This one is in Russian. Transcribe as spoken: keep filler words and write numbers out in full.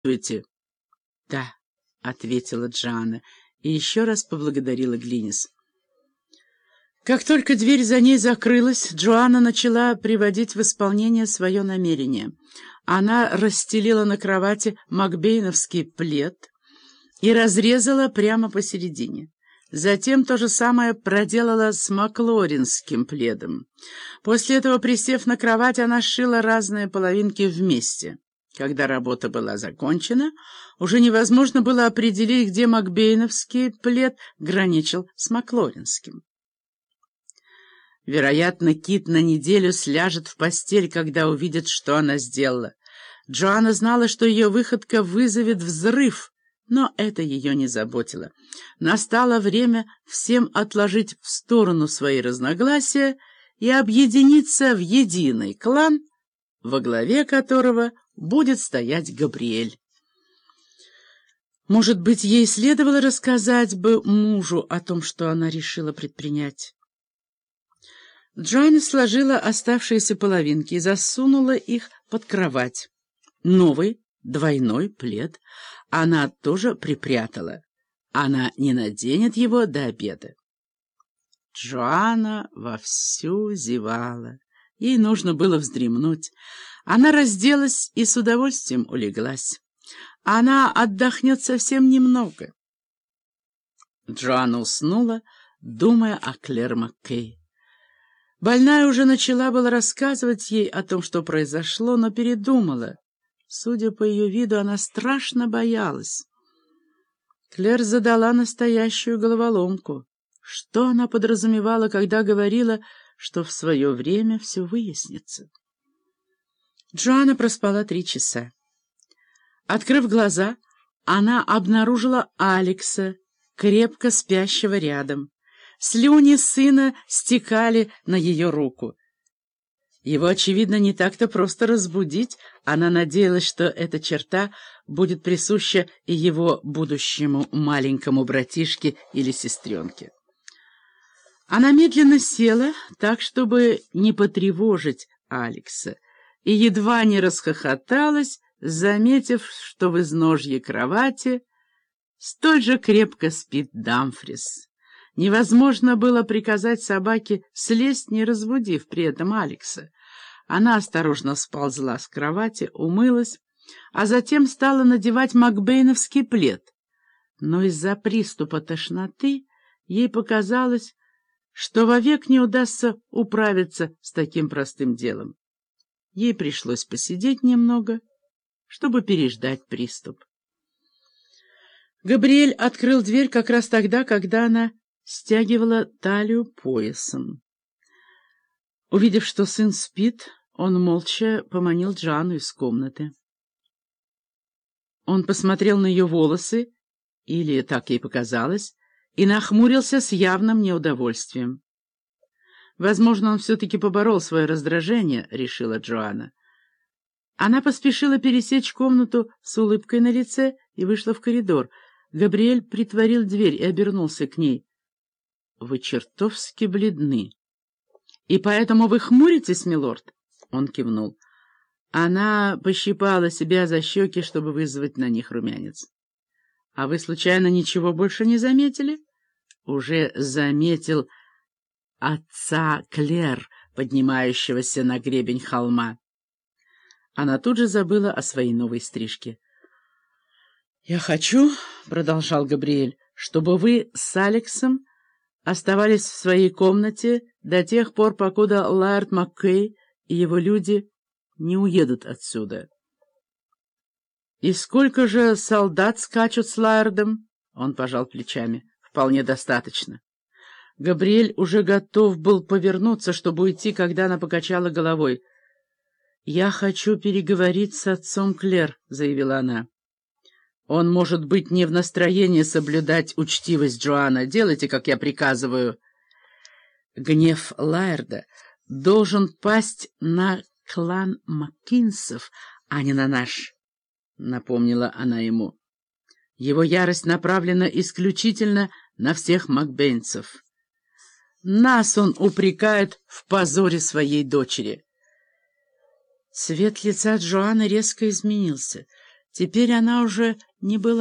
«Здравствуйте». «Да», — ответила Джоанна и еще раз поблагодарила Глинис. Как только дверь за ней закрылась, Джоанна начала приводить в исполнение свое намерение. Она расстелила на кровати макбейновский плед и разрезала прямо посередине. Затем то же самое проделала с маклоринским пледом. После этого, присев на кровать, она сшила разные половинки вместе. Когда работа была закончена, уже невозможно было определить, где макбейновский плед граничил с маклоринским. Вероятно, Кит на неделю сляжет в постель, когда увидит, что она сделала. Джоанна знала, что ее выходка вызовет взрыв, но это ее не заботило. Настало время всем отложить в сторону свои разногласия и объединиться в единый клан, во главе которого будет стоять Габриэль. Может быть, ей следовало рассказать бы мужу о том, что она решила предпринять. Джоанна сложила оставшиеся половинки и засунула их под кровать. Новый двойной плед она тоже припрятала. Она не наденет его до обеда. Джоанна вовсю зевала. Ей нужно было вздремнуть. Она разделась и с удовольствием улеглась. Она отдохнет совсем немного. Джоанна уснула, думая о Клэр Маккей. Больная уже начала было рассказывать ей о том, что произошло, но передумала. Судя по ее виду, она страшно боялась. Клэр задала настоящую головоломку. Что она подразумевала, когда говорила, что в свое время все выяснится? Джоанна проспала три часа. Открыв глаза, она обнаружила Алекса, крепко спящего рядом. Слюни сына стекали на ее руку. Его, очевидно, не так-то просто разбудить. Она надеялась, что эта черта будет присуща и его будущему маленькому братишке или сестренке. Она медленно села, так, чтобы не потревожить Алекса, и едва не расхохоталась, заметив, что в изножье кровати столь же крепко спит Дамфрис. Невозможно было приказать собаке слезть, не разбудив при этом Алекса. Она осторожно сползла с кровати, умылась, а затем стала надевать макбейновский плед. Но из-за приступа тошноты ей показалось, что вовек не удастся управиться с таким простым делом. Ей пришлось посидеть немного, чтобы переждать приступ. Габриэль открыл дверь как раз тогда, когда она стягивала талию поясом. Увидев, что сын спит, он молча поманил Джоанну из комнаты. Он посмотрел на ее волосы, или так ей показалось, и нахмурился с явным неудовольствием. «Возможно, он все-таки поборол свое раздражение», — решила Джоанна. Она поспешила пересечь комнату с улыбкой на лице и вышла в коридор. Габриэль притворил дверь и обернулся к ней. «Вы чертовски бледны. И поэтому вы хмуритесь, милорд?» Он кивнул. Она пощипала себя за щеки, чтобы вызвать на них румянец. «А вы, случайно, ничего больше не заметили?» «Уже заметил отца Клэр, поднимающегося на гребень холма». Она тут же забыла о своей новой стрижке. «Я хочу, — продолжал Габриэль, — чтобы вы с Алексом оставались в своей комнате до тех пор, покуда Лаэрд Маккей и его люди не уедут отсюда». «И сколько же солдат скачут с Лаэрдом?» Он пожал плечами. «Вполне достаточно». Габриэль уже готов был повернуться, чтобы уйти, когда она покачала головой. «Я хочу переговорить с отцом Клэр», — заявила она. «Он может быть не в настроении соблюдать учтивость, Джоанна. Делайте, как я приказываю». «Гнев Лаэрда должен пасть на клан Маккинсов, а не на наш», — напомнила она ему. «Его ярость направлена исключительно на всех макбейнцев. Нас он упрекает в позоре своей дочери». Цвет лица Джоанны резко изменился. Теперь она уже не была